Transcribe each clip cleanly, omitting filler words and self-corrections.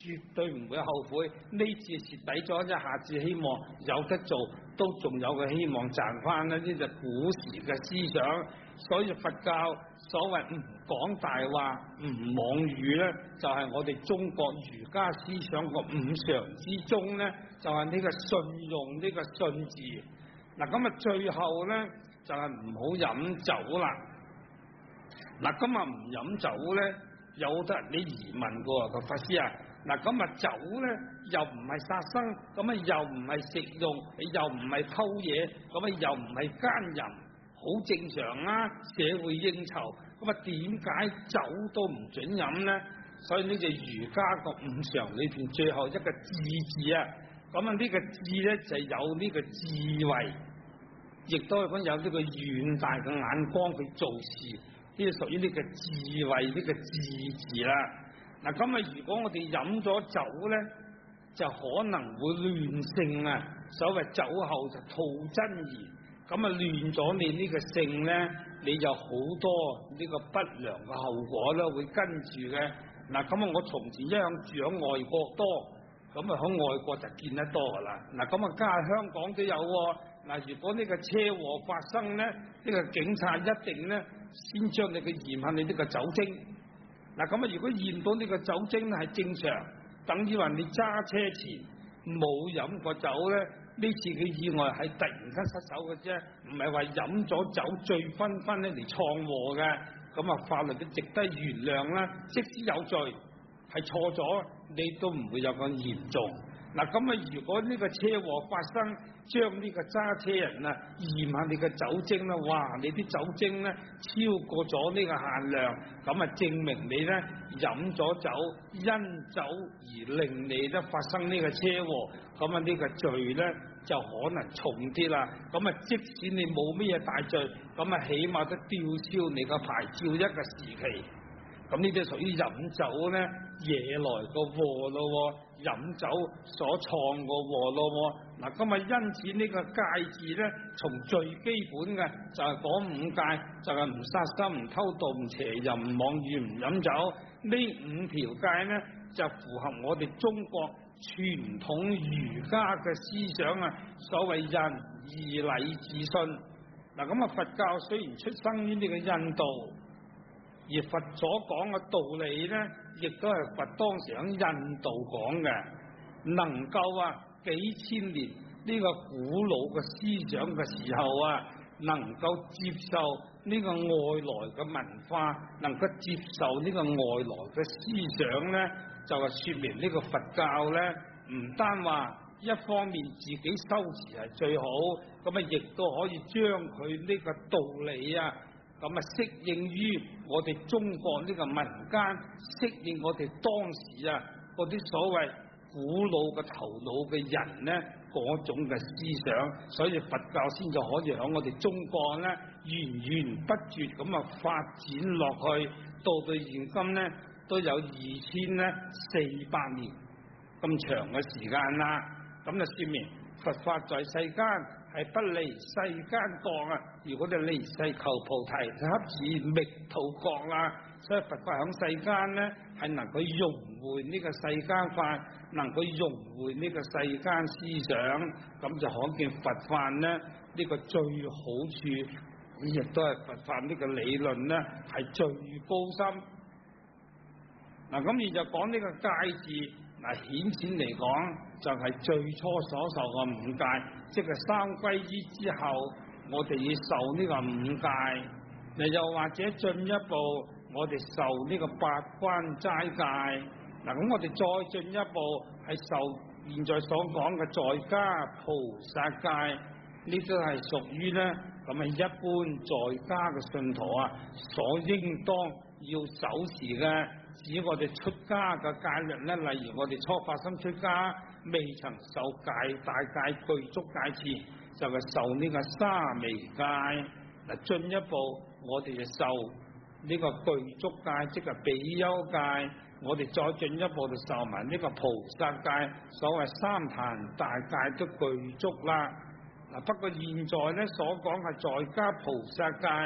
絕對唔會後悔。呢次蝕底咗，一下子希望有得做，都仲有個希望賺翻呢啲就古時嘅思想。所以佛教所謂唔講大話、唔妄語呢，就係我哋中國儒家思想個五常之中呢，就係呢個信用呢個信字。嗱咁啊，最後呢，就係唔好飲酒啦。嗱，今日唔飲酒呢，有得你疑問過個法師啊。嗱，咁啊酒咧又唔係殺生，咁啊又唔係食用，又唔係偷嘢，咁啊又唔係奸淫，好正常啊。社會應酬，咁啊點解酒都唔准飲咧？所以呢隻儒家個五常裏邊最後一個智字啊，咁啊呢個智咧就有呢個智慧，亦都係講有呢個遠大嘅眼光去做事，呢個屬於呢個智慧呢個智字啦。嗱咁啊，如果我哋飲咗酒咧，就可能會亂性啊。所謂酒後就吐真言，咁啊亂咗你呢個性咧，你就好多呢個不良嘅後果咧會跟住嘅。嗱咁啊，我從前一向住喺外國多，咁啊喺外國就見得多噶啦。嗱咁啊，家下香港都有喎。嗱，如果呢個車禍發生咧，呢個警察一定咧先將你嘅驗下你呢個酒精。嗱咁啊，如果驗到呢個酒精係正常，等於話你揸車前冇飲過酒咧，呢次嘅意外係突然間失手嘅啫，唔係話飲咗酒醉醺醺咧嚟闖禍嘅。咁啊，法律都值得原諒啦。即使有罪係錯咗，你都唔會有咁嚴重。嗱咁啊，如果呢個車禍發生，將呢個揸車人啊驗下你嘅酒精啦，哇！你啲酒精咧超過咗呢個限量，咁啊證明你咧飲咗酒，因酒而令你咧發生呢個車禍，咁啊呢個罪咧就可能重啲啦。咁啊即使你冇咩大罪，咁啊起碼都吊銷你個牌照一個時期。咁呢啲屬於飲酒咧惹來個禍咯，飲酒所創個禍咯。嗱，今日因此呢個戒字咧，從最基本嘅就係講五戒，就係唔殺生、唔偷盜、唔邪淫、唔妄語、唔飲酒。呢五條戒咧就符合我哋中國傳統儒家嘅思想啊，所謂仁義禮智信。嗱，咁啊佛教雖然出生於呢個印度。而佛所講嘅道理咧，亦都係佛當時喺印度講嘅，能夠幾千年呢個古老嘅思想嘅時候啊，能夠接受呢個外來嘅文化，能夠接受呢個外來嘅思想咧，就係說明呢個佛教咧，唔單話一方面自己修持係最好，咁啊亦都可以將佢呢個道理啊。咁啊，適應於我哋中國呢個民間，適應我哋當時啊嗰啲所謂古老嘅頭腦嘅人咧嗰種嘅思想，所以佛教先至可以喺我哋中國咧源源不絕咁啊發展落去，到現今咧都有2400年咁長嘅時間啦。咁就說明佛法在世間係不離世間覺啊！如果你離世求菩提，就恰似覓土覺啦。所以佛法響世間咧，係能夠融會呢個世間法，能夠融會呢個世間思想，咁就可見佛法咧呢個最好處，亦都係佛法呢個理論咧係最高深。嗱，咁而就講呢個戒字。嗱，顯淺嚟講就係最初所受嘅五戒，即係三皈依之後，我哋要受呢個五戒。嗱，又或者進一步，我哋受呢個八關齋戒。嗱，咁我哋再進一步係受現在所講嘅在家菩薩戒，呢都係屬於咧咁啊一般在家嘅信徒啊所應當要守持嘅。指我哋出家嘅戒律咧，例如我哋初發心出家，未曾受戒大戒具足戒前，就係受呢個沙彌戒。嗱，進一步我哋就受呢個具足戒，即係比丘戒。我哋再進一步就受埋呢個菩薩戒，所謂三壇大戒都具足啦。嗱，不過現在咧所講係在家菩薩戒，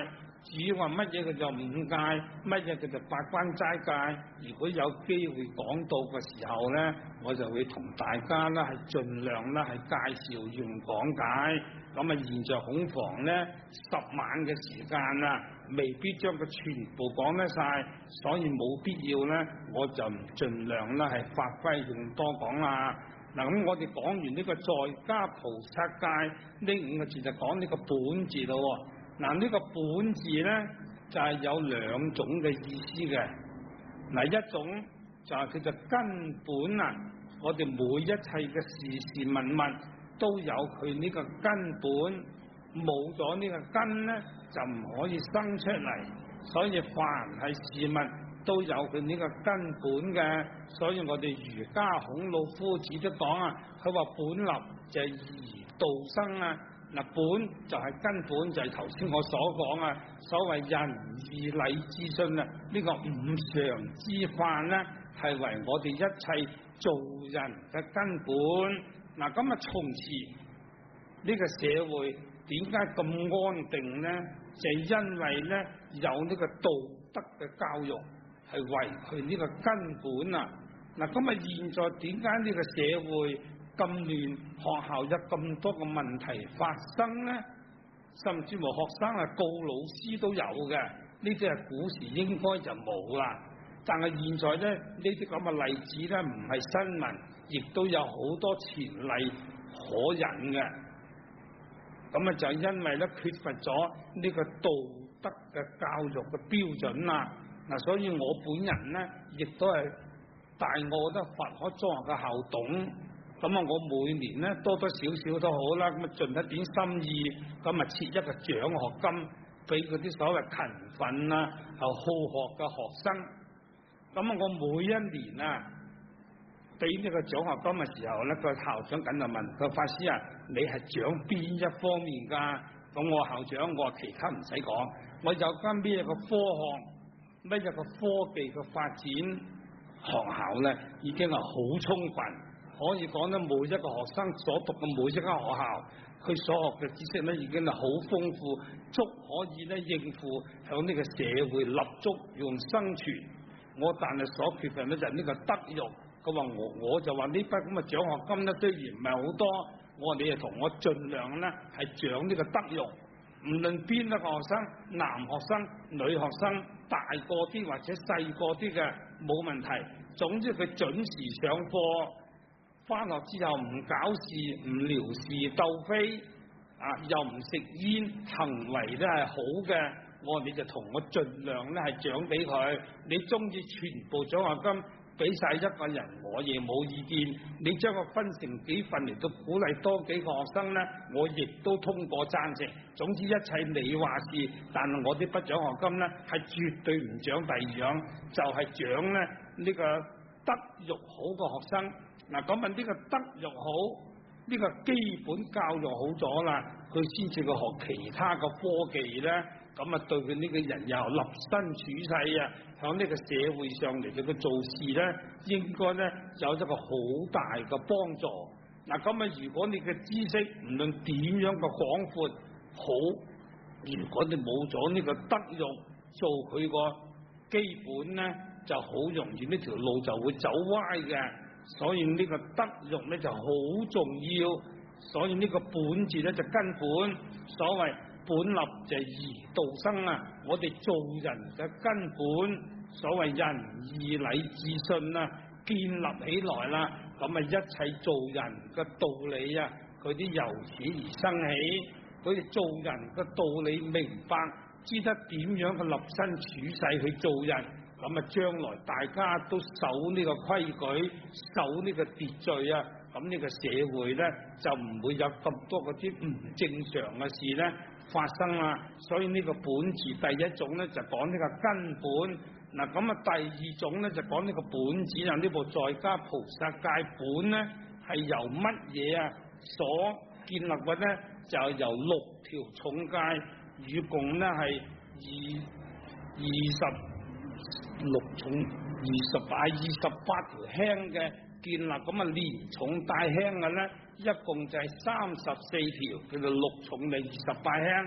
至於話乜嘢佢就五戒，乜嘢佢就八關齋戒。如果有機會講到嘅時候咧，我就會同大家咧係盡量咧係介紹用講解。咁啊，現在恐防咧10晚嘅時間啊，未必將佢全部講得晒，所以冇必要咧，我就唔盡量咧係發揮用多講啦。嗱，咁我哋講完呢個在家菩薩戒呢5個字，就講呢個本字咯。嗱，呢個本字咧就係有2種嘅意思嘅。嗱，一種就係佢就根本啊，我哋每一切嘅事事物物都有佢呢個根本，冇咗呢個根咧就唔可以生出嚟。所以凡係事物都有佢呢個根本嘅，所以我哋儒家孔老夫子都講啊，佢話本立就係宜道生啊。嗱，本就係根本，就係頭先我所講啊，所謂仁義禮智信啊，呢個5常之範咧，係為我哋一切做人嘅根本。嗱，咁啊，從前呢個社會點解咁安定咧？就係因為咧有呢個道德嘅教育係為佢呢個根本啊。嗱，咁啊，現在點解呢個社會咁亂，學校有咁多個問題發生咧？甚至乎學生啊告老師都有嘅，呢啲係古時應該就冇啦。但係現在咧呢啲咁嘅例子咧唔係新聞，亦都有好多前例可引嘅。咁啊就因為咧缺乏咗呢個道德嘅教育嘅標準啦。嗱，所以我本人咧亦都係大澳德法可中學嘅校董。咁啊，我每年咧多多少少都好啦，咁啊盡一點心意，咁啊設一個獎學金俾嗰啲所謂勤奮啊又好學嘅學生。咁啊，我每一年啊俾呢個獎學金嘅時候咧，個校長緊就問個法師啊，你係獎邊一方面㗎？咁我校長，我話其他唔使講，我有間咩個科學，乜嘢個科技嘅發展學校咧，已經係好充分。可以講咧，每一個學生所讀嘅每一間學校，佢所學嘅知識咧已經係好豐富，足可以咧應付響呢個社會立足用生存。我但係所缺乏咧就係呢個德育。佢話我就話呢筆咁嘅獎學金咧雖然唔係好多，我話你係同我盡量咧係獎呢個德育，唔論邊一個學生，男學生、女學生，大個啲或者細個啲嘅冇問題。總之佢準時上課。翻學之後唔搞事，唔撩事鬥非，啊又唔食煙，行為咧係好嘅，我話你就同我盡量咧係獎俾佢。你中意全部獎學金俾晒一個人，我亦冇意見。你將佢分成幾份嚟到鼓勵多幾個學生咧，我亦都通過贊成。總之一切你話事，但係我啲筆獎學金咧係絕對唔獎第二樣，就係獎咧呢個德育好嘅學生。嗱，咁啊呢個德育好，呢個基本教育好咗啦，佢先至去學其他嘅科技咧，咁啊對佢呢個人又立身處世啊，響呢個社會上嚟到佢做事咧，應該咧有一個好大嘅幫助。嗱，咁啊如果你嘅知識唔論點樣嘅廣闊好，如果你冇咗呢個德育做佢個基本咧，就好容易呢條路就會走歪嘅。所以呢個德育咧就好重要，所以呢個本字咧就根本，所謂本立就係宜道生啊，我哋做人嘅根本，所謂仁義禮智信啊，建立起來啦，咁啊一切做人嘅道理啊，佢啲由此而生起，佢哋做人嘅道理明白，知得點樣去立身處世去做人。咁啊，將來大家都守呢個規矩，守呢個秩序啊，咁呢個社會咧就唔會有咁多嗰啲唔正常嘅事咧發生啦。所以呢個本字第一種咧就講呢個根本，嗱咁啊第二種咧就講呢個本字啊，呢部在家菩薩戒本咧係由乜嘢啊所建立嘅咧？就由6條重戒，與共咧係28條輕嘅建立，咁啊連重帶輕嘅咧，一共就係34條，叫做6重就28輕。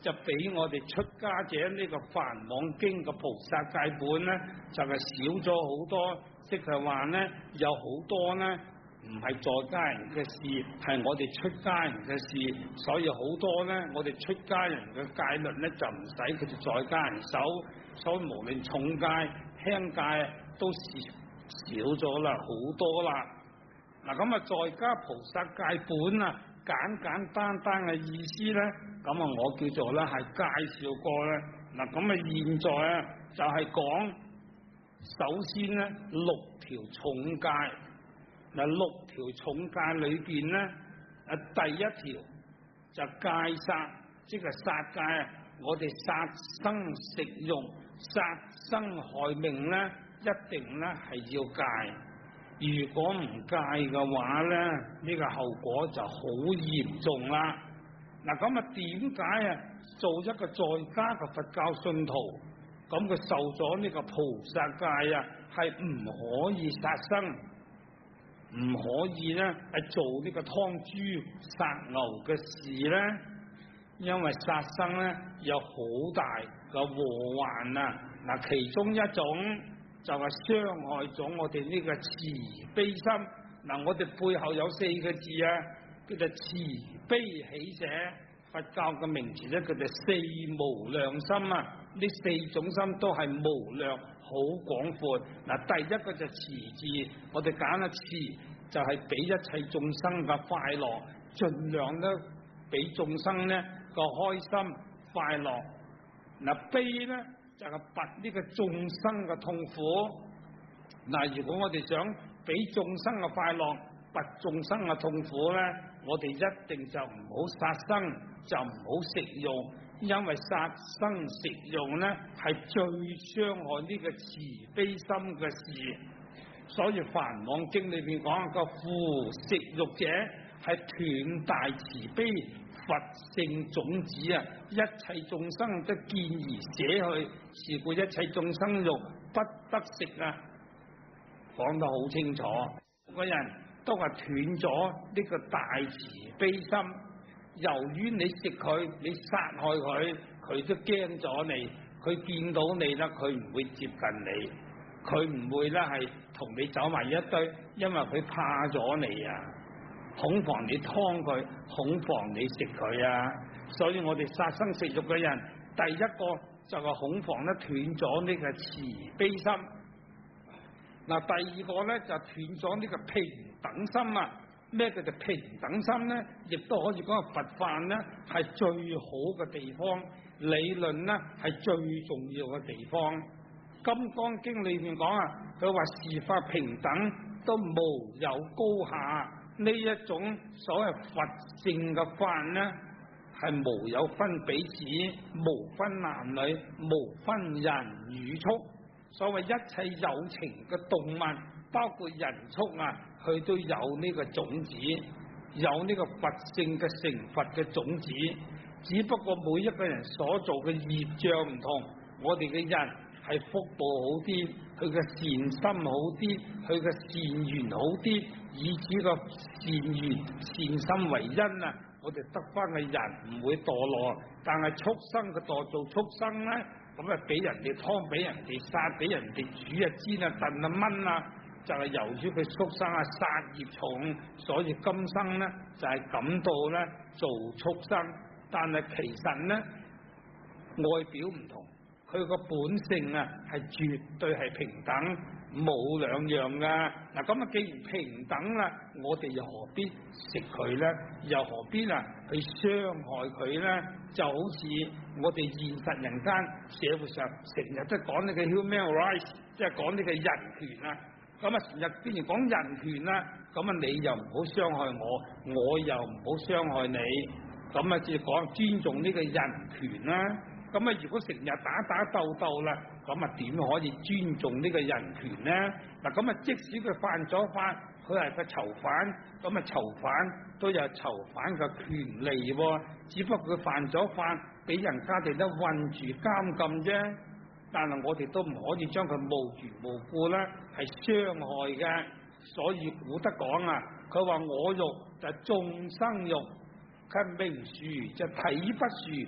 就俾我哋出家者呢個梵網經嘅菩薩戒本咧，就係少咗好多，即係話咧有好多咧唔係在家人嘅事，係我哋出家人嘅事，所以好多咧我哋出家人嘅戒律咧就唔使佢哋在家人守，所以無論重戒輕戒都少咗啦，好多啦。嗱咁啊，在家菩薩戒本啊，簡簡單單嘅意思咧，咁啊我叫做咧係介紹過咧。嗱咁啊，現在啊就係講，首先咧6條重戒。嗱6條重戒裏邊咧，第一條就戒殺，即係殺戒啊！我哋殺生食肉、殺生害命咧，一定咧係要戒。如果唔戒嘅話咧，呢個後果就好嚴重啦。嗱咁啊，點解啊做一個在家嘅佛教信徒，咁佢受咗呢個菩薩戒啊，係唔可以殺生，唔可以咧係做呢個劏豬殺牛嘅事咧？因為殺生咧有好大嘅禍患啊！嗱，其中一種就係傷害咗我哋呢個慈悲心。嗱，我哋背後有4個字啊，叫做慈悲喜捨。佛教嘅名詞咧，叫做4無量心啊。呢4種心都係無量，好廣闊。嗱，第一個就慈字，我哋揀咗慈，就係俾一切眾生嘅快樂，盡量咧俾眾生咧個開心快樂。嗱，悲咧就係拔呢個眾生嘅痛苦。嗱，如果我哋想俾眾生嘅快樂，拔眾生嘅痛苦咧，我哋一定就唔好殺生，就唔好食肉，因為殺生食肉咧係最傷害呢個慈悲心嘅事。所以《梵網經》裏邊講個夫食肉者係斷大慈悲佛性種子啊！一切眾生都見而捨去，是故一切眾生肉不得食啊！講得好清楚，個人都係斷咗呢個大慈悲心。由於你食佢，你殺害佢，佢都驚咗你，佢見到你啦，佢唔會接近你，佢唔會咧係同你走埋一堆，因為佢怕咗你啊，恐防你劏佢，恐防你食佢啊。所以我哋殺生食肉嘅人，第一個就係恐防咧斷咗呢個慈悲心。嗱，第二個咧就斷咗呢個平等心啊！咩叫做平等心咧？亦都可以講係佛法咧係最好嘅地方，理論咧係最重要嘅地方。金剛經裏面講啊，佢話事法平等，都無有高下。呢一種所謂佛性嘅法咧，係無有分彼此，無分男女，無分人與畜。所謂一切有情嘅動物，包括人畜啊，佢都有呢個種子，有呢個佛性嘅成佛嘅種子。只不過每一個人所做嘅業障唔同，我哋嘅人係福報好啲，佢嘅善心好啲，佢嘅善緣好啲，以此個善緣善心為因啊，我哋得翻嘅人唔會墮落。但係畜生嘅墮做畜生咧，咁啊俾人哋劏，俾人哋殺，俾人哋煮啊煎啊燉啊炆啊，就係由於佢畜生啊殺業重，所以今生咧就係感到咧做畜生。但係其實咧外表唔同，佢個本性啊係絕對係平等，冇兩樣噶。嗱咁啊，既然平等啦，我哋又何必食佢咧？又何必啊去傷害佢咧？就好似我哋現實人間社會上成日都講呢個 human rights， 即係講呢個人權啊。咁啊，成日既然講人權啦，咁啊你又唔好傷害我，我又唔好傷害你，咁啊即係講尊重呢個人權啦。咁啊，如果成日打打鬥鬥啦，咁啊點可以尊重呢個人權咧？嗱，咁啊，即使佢犯咗法，佢係個囚犯，咁啊囚犯都有囚犯嘅權利喎。只不過佢犯咗法，俾人家哋都困住監禁啫。但係我哋都唔可以將佢無緣無故咧係傷害嘅。所以古德講啊，佢話我肉就眾生肉，佢名殊就體不殊。佢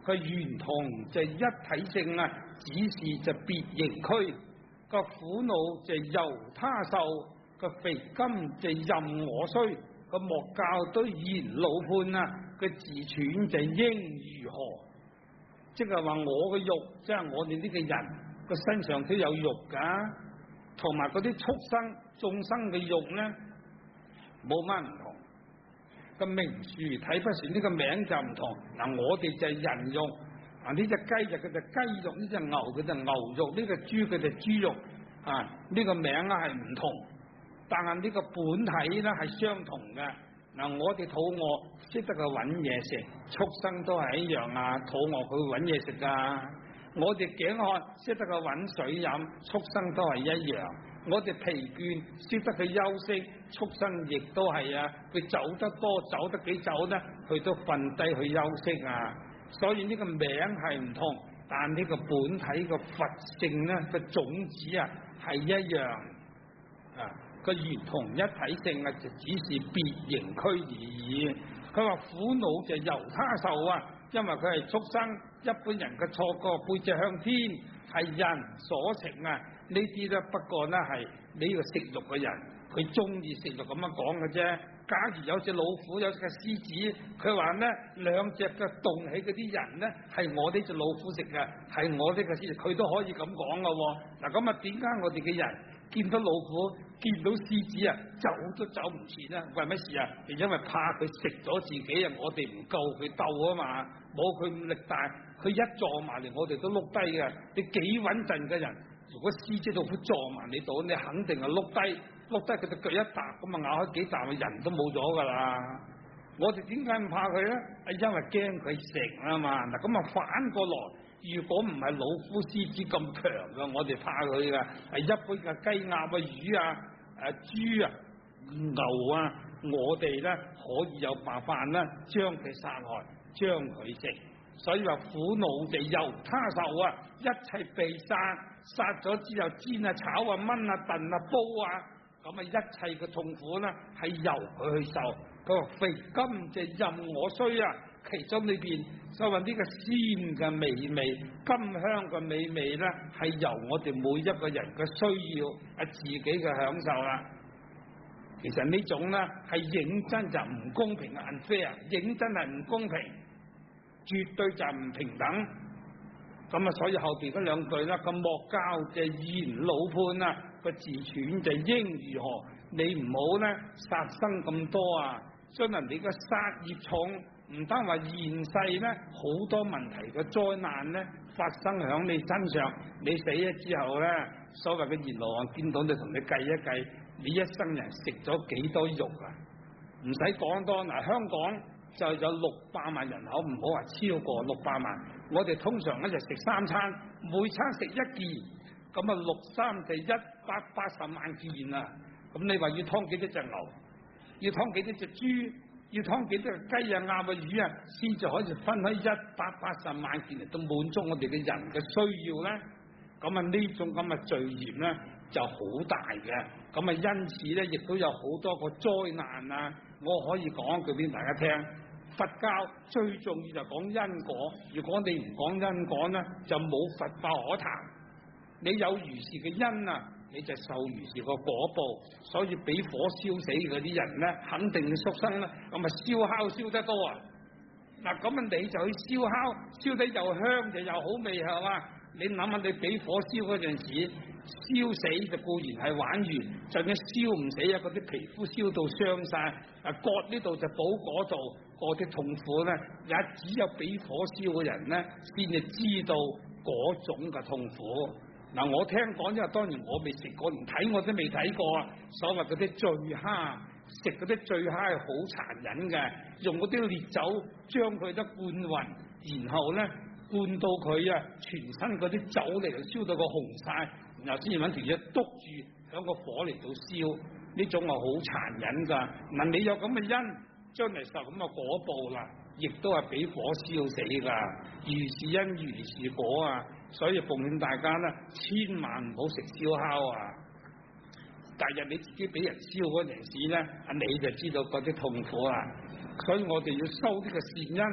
佢圓同就一體性啊，只是就別形區。個苦惱就由他受，個肥甘就任我需。個莫教都言老判啊，個自喘就應如何？即係話我嘅肉，即係我哋呢個人個身上都有肉㗎，同埋嗰啲畜生眾生嘅肉咧冇乜唔同。個名樹睇不算呢個名就唔同。嗱，我哋就係人肉，啊呢隻雞就佢就雞肉，呢隻牛佢就牛肉，呢個豬佢就豬肉，啊呢個名啊係唔同，但係呢個本體咧係相同嘅。嗱，我哋肚餓識得去揾嘢食，畜生都係一樣啊，肚餓佢會揾嘢食㗎。我哋頸渴識得去揾水飲，畜生都係一樣。我哋疲倦識得去休息，畜生亦都係啊。佢走得多走得幾走咧，佢都瞓低去休息啊。所以呢個名係唔同，但呢個本體個佛性咧個種子啊係一樣啊。個圓同一體性啊，就只是別形區而已。佢話苦惱就由他受啊，因為佢係畜生，一般人嘅錯覺背脊向天，係人所情啊。呢啲咧不過咧係呢個食肉嘅人，佢中意食肉咁樣講嘅啫。假如有隻老虎，有隻獅子，佢話咧兩隻嘅動起嗰啲人咧係我呢隻老虎食嘅，係我呢個獅子，佢都可以咁講噶。嗱咁啊，點解我哋嘅人見到老虎、見到獅子啊，走都走唔切啦？為乜事啊？係因為怕佢食咗自己啊！我哋唔夠佢鬥啊嘛，冇佢咁力大，佢一撞埋嚟，我哋都碌低嘅。你幾穩陣嘅人，如果獅子老虎撞埋你度，你肯定係碌低，碌低佢隻腳一踏咁啊，咬開幾啖，人都冇咗噶啦。我哋點解唔怕佢咧？係因為驚佢食啊嘛。嗱咁啊，反過來，如果唔係老虎、獅子咁強嘅，我哋怕佢嘅。係一般嘅雞、鴨啊、魚啊、豬啊、牛啊，我哋咧可以有辦法咧，將佢殺害，將佢食。所以話苦惱就由他受啊，一切被殺，殺咗之後煎啊、炒啊、燜啊、燉啊、煲啊，咁啊一切嘅痛苦咧係由佢去受。佢話肥甘就任我需啊，其中裏邊所謂呢個鮮嘅美味、甘香嘅美味咧，係由我哋每一個人嘅需要啊自己嘅享受啦。其實呢種咧係認真就唔公平嘅 unfair， 認真係唔公平，絕對就唔平等。咁啊，所以後邊嗰兩句啦，個莫教就言老判啊，個自喘就應如何？你唔好咧殺生咁多啊！將人哋嘅殺業重，唔單話現世咧好多問題嘅災難咧發生響你身上，你死咗之後咧，所謂嘅閻羅王見到你同你計一計，你一生人食咗幾多肉啊？唔使講多，嗱，香港就有600萬人口，唔好話超過600萬。我哋通常一日食3餐，每餐食1件，咁啊6×3就180萬件啊！咁你話要劏幾多隻牛？要劏幾多隻豬？要劏幾多隻雞啊、鴨啊、魚啊，先至可以分開180萬件嚟到滿足我哋嘅人嘅需要咧？咁啊呢種咁嘅罪孽咧就好大嘅。咁啊因此咧，亦都有好多個災難啊！我可以講一句俾大家聽，佛教最重要就講因果。如果你唔講因果咧，就冇佛法可談。你有如是嘅因啊，你就受如是個果報。所以俾火燒死嗰啲人咧，肯定係畜生啦。咁啊燒烤燒得多啊，嗱咁啊你就去燒烤，燒得又香就又好味係嘛？你諗下你俾火燒嗰陣時，燒死就固然係玩完，就算燒唔死啊，嗰啲皮膚燒到傷晒，啊割呢度就補嗰度，嗰啲痛苦咧，也只有俾火燒嘅人咧，先至知道嗰種嘅痛苦。嗱，我聽講，因為當然我未食過，連睇我都未睇過啊。所謂嗰啲醉蝦，食嗰啲醉蝦係好殘忍嘅，用嗰啲烈酒將佢都灌暈，然後咧灌到佢啊全身嗰啲酒嚟到燒到個紅晒，然後先至揾條嘢篤住響個火嚟到燒，呢種係好殘忍㗎。嗱，你有咁嘅因，將嚟受咁嘅果報啦，亦都係俾火燒死㗎。如是因如是果啊！所以奉勸大家咧，千萬唔好食燒烤啊！第日你自己俾人燒嗰陣時咧，你就知道嗰啲痛苦啊！所以我哋要修呢個善因，唔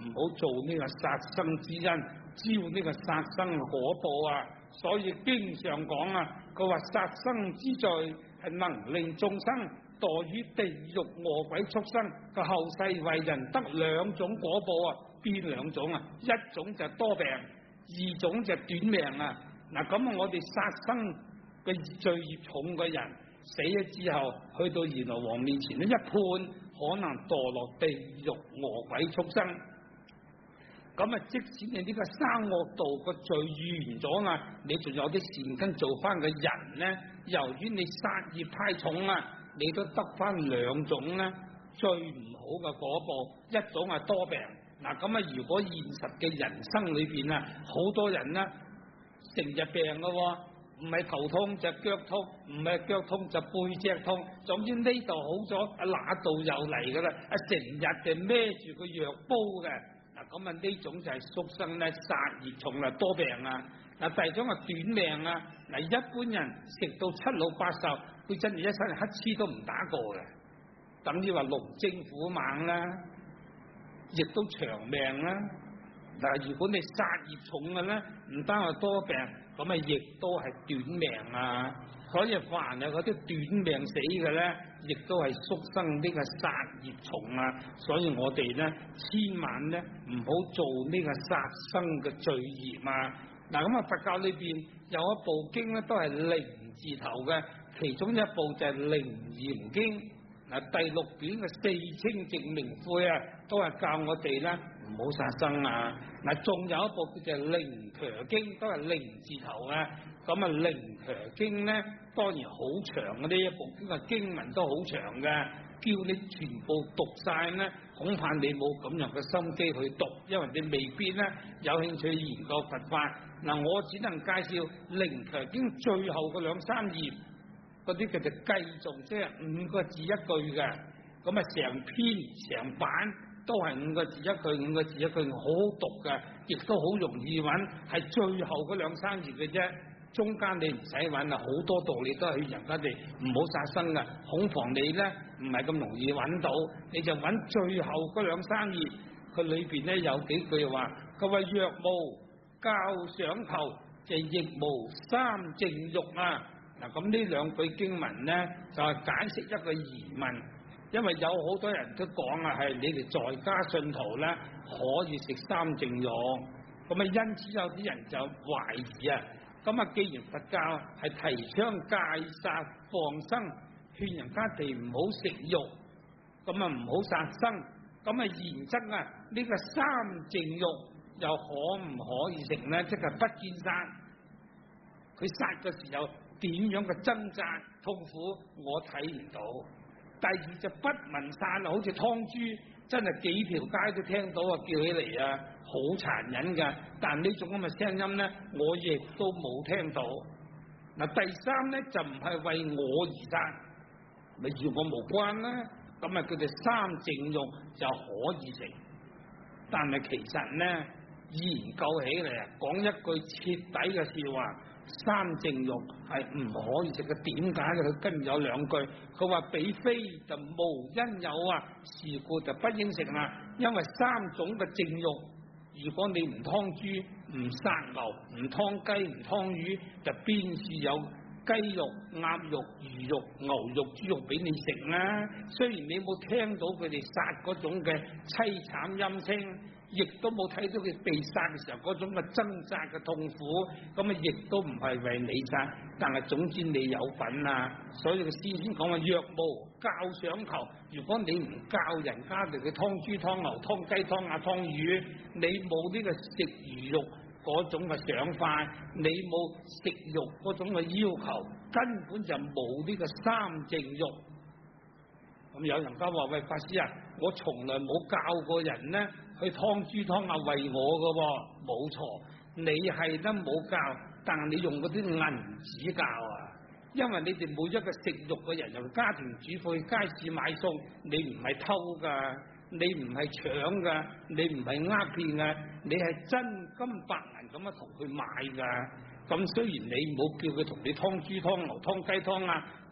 唔好做呢個殺生之因，招呢個殺生嘅果報啊！所以經常講啊，佢話殺生之罪係能令眾生墮於地獄餓鬼畜生嘅後世為人得兩種果報啊！邊兩種啊？一種就多病，二種就短命啊！嗱，咁啊，我哋殺生嘅罪孽重嘅人死咗之後，去到閻羅王面前咧，一判可能墮落地獄餓鬼畜生。咁啊，即使你呢個生惡道個罪完咗啦，你仲有啲善根做翻嘅人咧，由於你殺業太重啦，你都得翻兩種咧最唔好嘅果報，一種係多病。嗱，咁啊，如果現實嘅人生裏邊啊，好多人咧成日病噶，唔係頭痛就腳痛，唔係腳痛就背脊痛，總之呢度好咗，那度又嚟噶啦，成日就孭住個藥煲嘅。嗱，咁啊，呢種就係畜生咧，殺業重啦，多病啊。嗱，第二種係短命啊。嗱，一般人食到七老八十，佢真係一身乞嗤都唔打過嘅，等於話龍精虎猛啦，亦都長命啦。嗱，如果你殺業重嘅咧，唔單係多病，咁啊，亦都係短命啊。所以凡係嗰啲短命死嘅咧，亦都係畜生呢個殺業重啊。所以我哋咧，千萬咧唔好做呢個殺生嘅罪業啊。嗱，咁啊，佛教裏邊有一部經咧，都係靈字頭嘅，其中一部就係《靈嚴經》。嗱，第六卷嘅四清淨明悔啊，都係教我哋咧唔好殺生啊。嗱，仲有一部叫做《靈鉸經》，都係靈字頭啊。咁啊，《靈鉸經》咧當然好長嘅，呢一部經嘅經文都好長嘅，叫你全部讀晒咧，恐怕你冇咁樣嘅心機去讀，因為你未必咧有興趣研究佛法。嗱，我只能介紹《靈鉸經》最後嗰兩三頁。嗰啲叫做偈頌，即係5個字一句嘅，咁啊成篇成版都係5個字一句，5個字一句，好好讀嘅，亦都好容易揾，係最後嗰兩三頁嘅啫，中間你唔使揾啊，好多道理都係勸人家哋唔好殺生嘅，恐防你咧唔係咁容易揾到，你就揾最後嗰兩三頁，佢裏邊咧有幾句話，佢話若無教想頭，就亦無三淨欲啊。嗱，咁呢兩句經文咧，就係解釋一個疑問，因為有好多人都講啊，係你哋在家信徒咧可以食三淨肉，咁啊，因此有啲人就懷疑啊，咁啊，既然佛教係提倡戒殺放生，勸人家哋唔好食肉，咁啊唔好殺生，咁啊然則啊，呢個三淨肉又可唔可以食咧？即係不見殺，佢殺嘅時候，點樣嘅掙扎痛苦，我睇唔到。第二就不聞殺，好似劏豬，真係幾條街都聽到啊，叫起嚟啊，好殘忍噶。但呢種咁嘅聲音咧，我亦都冇聽到。嗱，第三咧就唔係為我而殺，咪與我無關啦。咁啊，叫做三淨肉就可以食。但係其實咧，研究起嚟啊，講一句徹底嘅笑話。三淨肉係唔可以食嘅，點解嘅？佢跟住有兩句，佢話彼非就無因有啊，是故就不應食啦。因為三種嘅淨肉，如果你唔劏豬、唔殺牛、唔劏雞、唔劏魚，就邊處有雞肉、鴨肉、魚肉、牛肉、豬肉俾你食啦？雖然你冇聽到佢哋殺嗰種嘅凄慘陰聲，亦都冇睇到佢被殺嘅時候嗰種嘅掙扎嘅痛苦，咁啊亦都唔係為你殺，但係總之你有份啊！所以個師先講話若無教想頭，如果你唔教人家哋去劏豬、劏牛、劏雞、劏鴨、劏魚，你冇呢個食魚肉嗰種嘅想法，你冇食肉嗰種嘅要求，根本就冇呢個三淨肉。咁有人家話喂，法師啊，我從來冇教過人咧去劏豬劏鴨為我嘅，冇錯，你係都冇教，但係你用嗰啲銀紙教啊，因為你哋每一個食肉嘅人，由家庭主婦去街市買餸，你唔係偷噶，你唔係搶噶，你唔係呃騙噶，你係真金白銀咁樣同佢買噶。咁雖然你冇叫佢同你劏豬劏牛劏雞劏啊，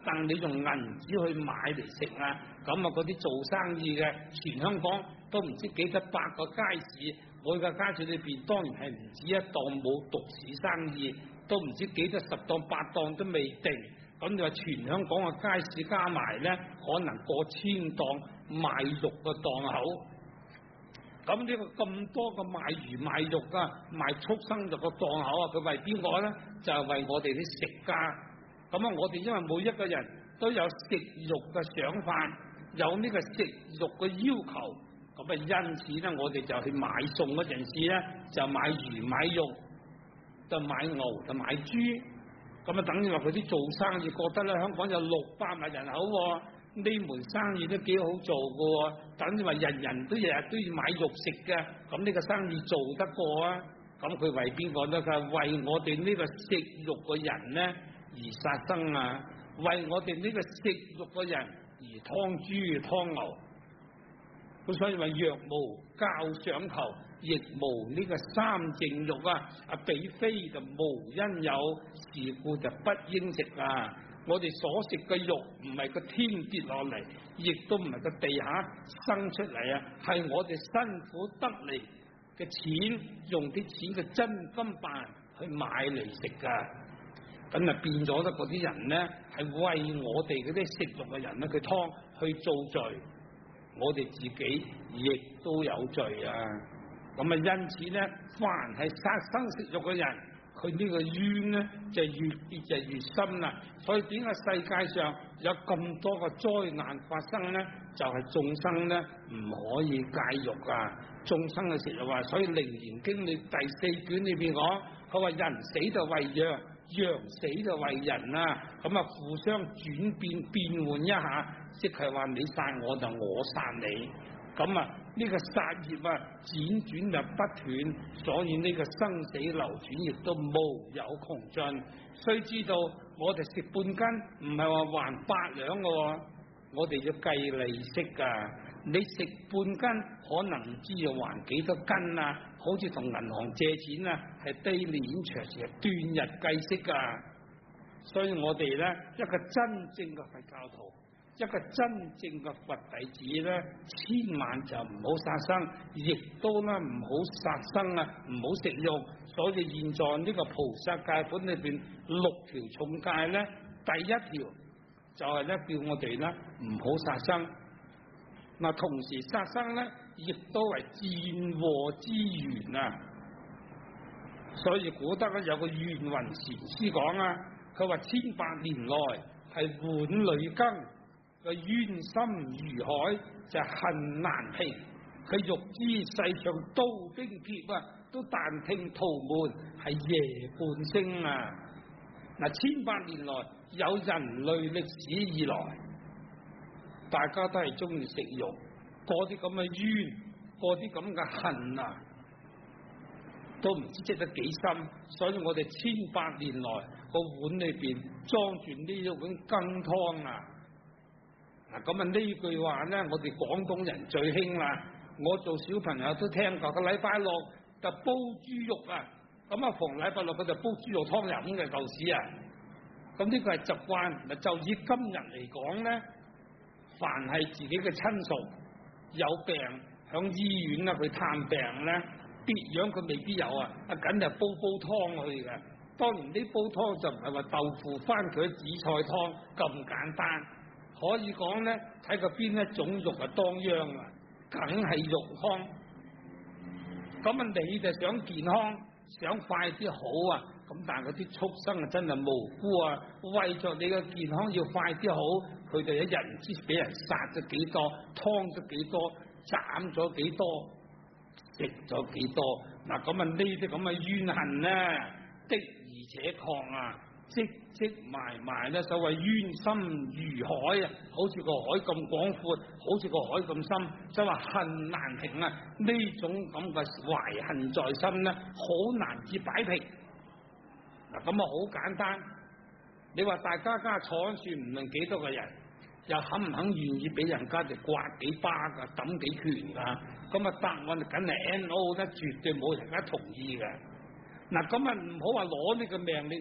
但你用銀紙去買嚟食啊，咁啊嗰啲做生意嘅，全香港都唔知幾多百個街市，每個街市裏邊當然係唔止一檔冇獨市生意，都唔知幾多10檔8檔都未定。咁你話全香港嘅街市加埋咧，可能過1000檔賣肉嘅檔口。咁呢個咁多個賣魚賣肉啊、賣畜生肉嘅檔口啊，佢為邊個咧？就係為我哋啲食家。咁啊，我哋因為每一個人都有食肉嘅想法，有呢個食肉嘅要求，咁啊，因此咧，我哋就去買餸嗰陣時咧，就買魚買肉，就買牛就買豬。咁啊，等於話佢啲做生意覺得咧，香港有600萬人口喎，呢門生意都幾好做嘅喎，等於話人人都日日都要買肉食嘅，咁呢個生意做得過啊？咁佢為邊個咧？佢係為我哋呢個食肉嘅人咧而殺生啊！為我哋呢個食肉嘅人而劏豬劏牛。咁所以話若無教上求，亦無呢個三淨肉啊！彼非就無因有，是故就不應食啊！我哋所食嘅肉唔係個天跌落嚟，亦都唔係個地下生出嚟啊！係我哋辛苦得嚟嘅錢，用啲錢嘅真金白去買嚟食噶。咁啊變咗咧，嗰啲人咧係為我哋嗰啲食肉嘅人咧，佢劏去造罪，我哋自己亦都有罪啊！咁啊，因此咧，凡係殺生食肉嘅人，佢呢個冤咧就越跌就越深啦。所以點解世界上有咁多個災難發生咧？就係眾生咧唔可以戒肉啊！眾生嘅食肉啊！所以《楞嚴經》裏第4卷裏邊講，佢話人死就為羊，羊死就為人啊！咁啊，互相轉變換一下，即係話你殺我就我殺你。咁啊，呢個殺業啊，輾轉就不斷，所以呢個生死流轉亦都無有窮盡。須知道我哋食半斤唔係話還8兩嘅，我哋要計利息噶。你食半斤可能唔知要還幾多斤啊？好似同銀行借錢啊，係 daily interest 係斷日計息噶。所以我哋咧一個真正嘅佛教徒，一個真正嘅佛弟子咧，千萬就唔好殺生，亦都咧唔好殺生啊，唔好食肉。所以現在呢個菩薩戒本裏邊6條重戒咧，第1條就係咧叫我哋咧唔好殺生。嗱，同時殺生咧，亦都係戰禍之源啊！所以古德咧有個願雲禪師講啊，佢話1800年來係碗裏羹，個冤心如海，就恨難平。佢欲知世上刀兵劫啊，都但聽屠門係夜半聲啊！嗱，1800年來有人類歷史以來，大家都係中意食肉，嗰啲咁嘅冤，嗰啲咁嘅恨啊，都唔知積得幾深。所以我哋1800年來個碗裏邊裝住呢一碗羹湯啊！嗱，咁啊呢句話咧，我哋廣東人最興啦。我做小朋友都聽過，個禮拜六就煲豬肉啊，咁啊逢禮拜六佢就煲豬肉湯飲嘅舊時啊。咁呢個係習慣。嗱，就以今日嚟講咧，凡係自己嘅親屬有病響醫院啊去探病咧，別樣佢未必有啊，緊就煲湯去嘅。當然呢煲湯就唔係話豆腐番茄紫菜湯咁簡單，可以講咧睇個邊一種肉係當央啊，梗係肉湯。咁啊你就想健康，想快啲好啊，咁但係嗰啲畜生啊真係無辜啊，為咗你嘅健康要快啲好，佢哋一日唔知俾人殺咗幾多，劏咗幾多，斬咗幾多，食咗幾多。嗱，咁啊呢啲咁嘅怨恨咧，的而且確啊，積積埋埋咧，所謂冤心如海啊，好似個海咁廣闊，好似個海咁深，即係話恨難平啊！呢種咁嘅懷恨在心咧，好難至擺平。嗱，咁啊好簡單，你話大家坐住唔論幾多個人，又肯唔肯願意俾人家就刮幾巴噶，抌幾拳噶？咁啊答案就梗係 NO 咧，絕對冇人家同意嘅。嗱，咁啊唔好話攞呢個命令嚟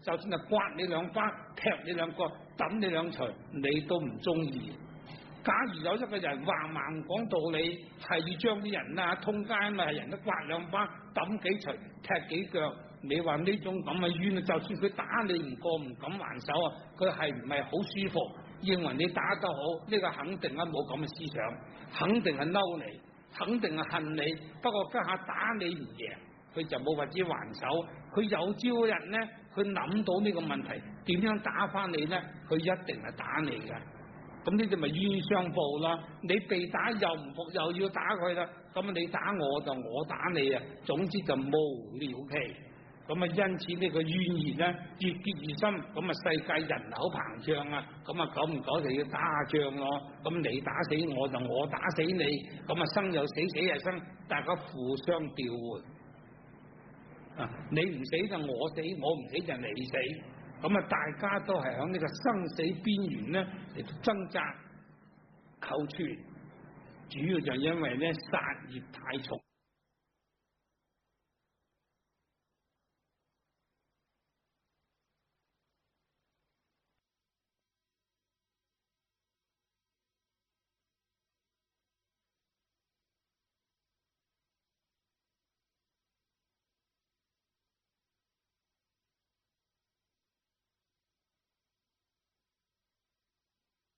就算係刮你兩巴、踢你兩個、揼你兩錘，你都唔中意。假如有一個人橫蠻講道理，係要將啲人啊通街咪係人都刮兩巴、揼幾錘、踢幾腳，你話呢種咁嘅冤，就算佢打你唔過唔敢還手啊，佢係唔係好舒服？認為你打得好，呢個肯定啊冇咁嘅思想，肯定係嬲你，肯定係恨你。不過家下打你唔贏，佢就冇法子還手。佢有朝嘅人呢，佢諗到呢個問題，點樣打翻你呢？佢一定係打你嘅。咁呢啲咪冤相報啦！你被打又唔服，又要打佢啦。咁你打我就我打你啊！總之就無了期。咁啊，因此呢個怨言咧越結越深。咁啊，世界人口膨脹啊，咁啊，久唔久就要打仗咯。咁你打死我就我打死你，咁啊，生又死，死又生，大家互相調換。啊，你唔死就我死，我唔死就你死。咁啊，大家都係喺呢個生死邊緣咧嚟掙扎求存，主要就因為咧殺業太重。